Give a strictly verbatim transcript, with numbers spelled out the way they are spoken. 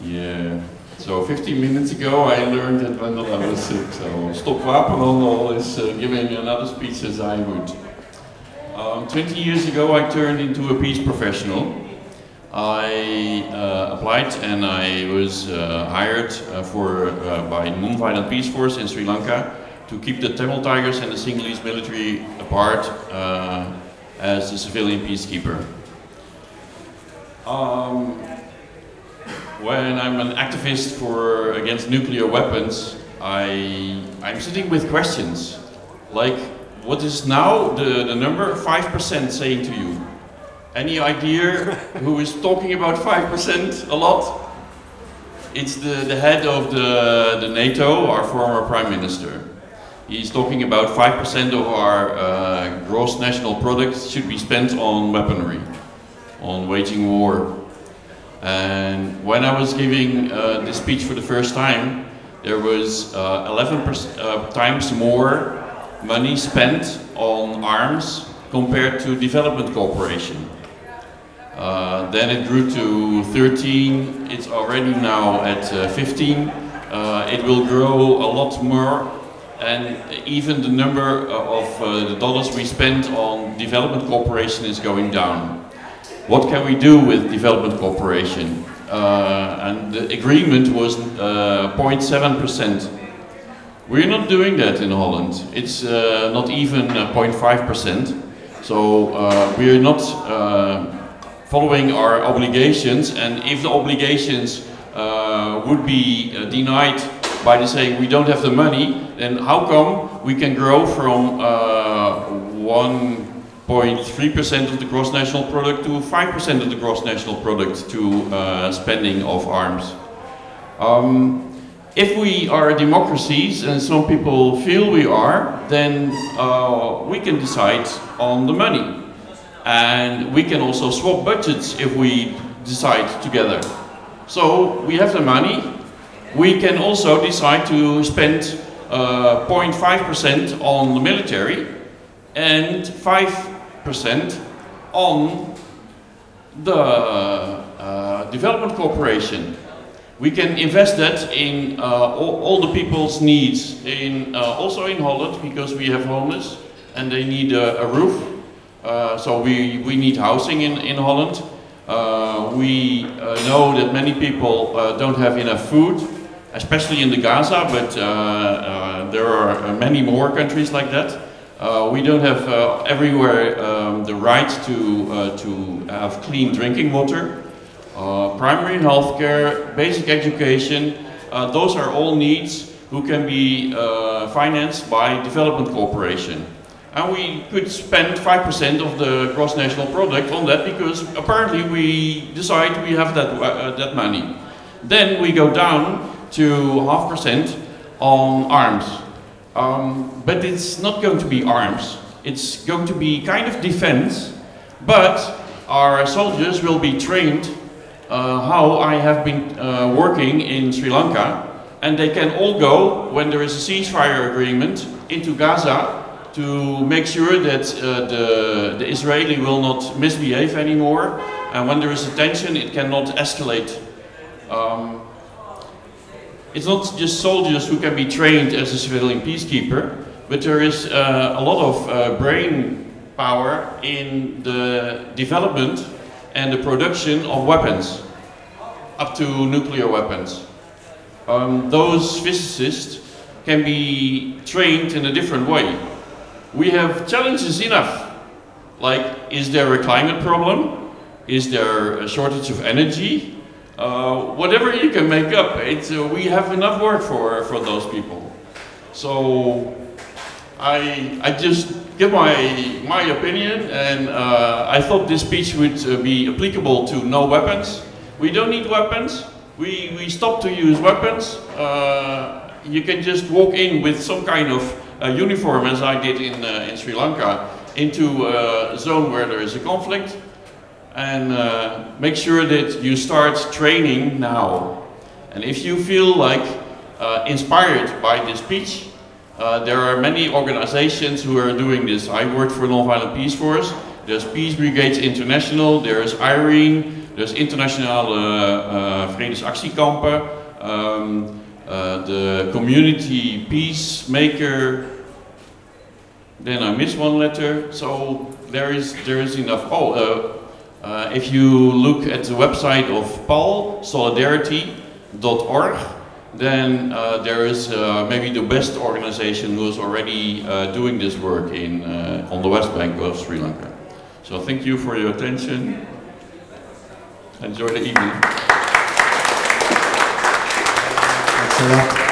Yeah. So fifteen minutes ago I learned that Wendela was sick, so Stop Wapenhandel is uh, giving another speech as I would. Um, twenty years ago I turned into a peace professional. I uh, applied and I was uh, hired uh, for, uh, by Non-Violent Peace Force in Sri Lanka to keep the Tamil Tigers and the Sinhalese military apart uh, as a civilian peacekeeper. Um, when I'm an activist for against nuclear weapons, I, I'm sitting with questions like, what is now the, the number five percent saying to you? Any idea who is talking about five percent a lot? It's the, the head of the, the NATO, our former prime minister. He's talking about five percent of our uh, gross national product should be spent on weaponry, on waging war. And when I was giving uh, this speech for the first time, there was uh, eleven uh, times more money spent on arms compared to development cooperation. Uh, then it grew to thirteen, it's already now at uh, fifteen. Uh, it will grow a lot more, and even the number of uh, the dollars we spend on development cooperation is going down. What can we do with development cooperation? Uh, and the agreement was uh, zero point seven percent. We're not doing that in Holland. It's uh, not even uh, zero point five percent. So uh, we're not uh, following our obligations, and if the obligations uh, would be uh, denied by the saying we don't have the money, then how come we can grow from uh, one point three percent of the gross national product to five percent of the gross national product to uh, spending of arms? Um, if we are democracies, and some people feel we are, then uh, we can decide on the money. And we can also swap budgets if we decide together. So we have the money. We can also decide to spend uh, zero point five percent on the military and five percent on the uh, development cooperation. We can invest that in uh, all, all the people's needs, in, uh, also in Holland, because we have homeless and they need a, a roof. Uh, so we, we need housing in, in Holland. Uh, we uh, know that many people uh, don't have enough food, especially in the Gaza, but uh, uh, there are many more countries like that. Uh, we don't have uh, everywhere um, the right to, uh, to have clean drinking water. Uh, primary health care, basic education, uh, those are all needs who can be uh, financed by development cooperation. And we could spend five percent of the gross national product on that because apparently we decide we have that, uh, that money. Then we go down to half percent on arms. Um, but it's not going to be arms. It's going to be kind of defense, but our soldiers will be trained uh, how I have been uh, working in Sri Lanka, and they can all go, when there is a ceasefire agreement, into Gaza to make sure that uh, the, the Israeli will not misbehave anymore, and when there is a tension it cannot escalate. Um, it's not just soldiers who can be trained as a civilian peacekeeper, but there is uh, a lot of uh, brain power in the development and the production of weapons, up to nuclear weapons. Um, those physicists can be trained in a different way. We have challenges enough, like is there a climate problem? Is there a shortage of energy? Uh, whatever you can make up, it's, uh, we have enough work for, for those people. So I, I just give my, my opinion, and uh, I thought this speech would uh, be applicable to no weapons. We don't need weapons. We, we stop to use weapons. Uh, you can just walk in with some kind of uh, uniform, as I did in, uh, in Sri Lanka, into a zone where there is a conflict, and uh, make sure that you start training now. And if you feel like uh, inspired by this speech, uh, there are many organizations who are doing this. I worked for Non-Violent Peace Force. There's Peace Brigades International, there's IRENE, There's internationale uh, vredesactiekampen, um, uh, the community peacemaker. Then I miss one letter, so there is there is enough. Oh, uh, uh, if you look at the website of P A L, solidarity dot org, then uh, there is uh, maybe the best organization who is already uh, doing this work in uh, on the West Bank of Sri Lanka. So thank you for your attention. Enjoy the evening. Thanks a lot.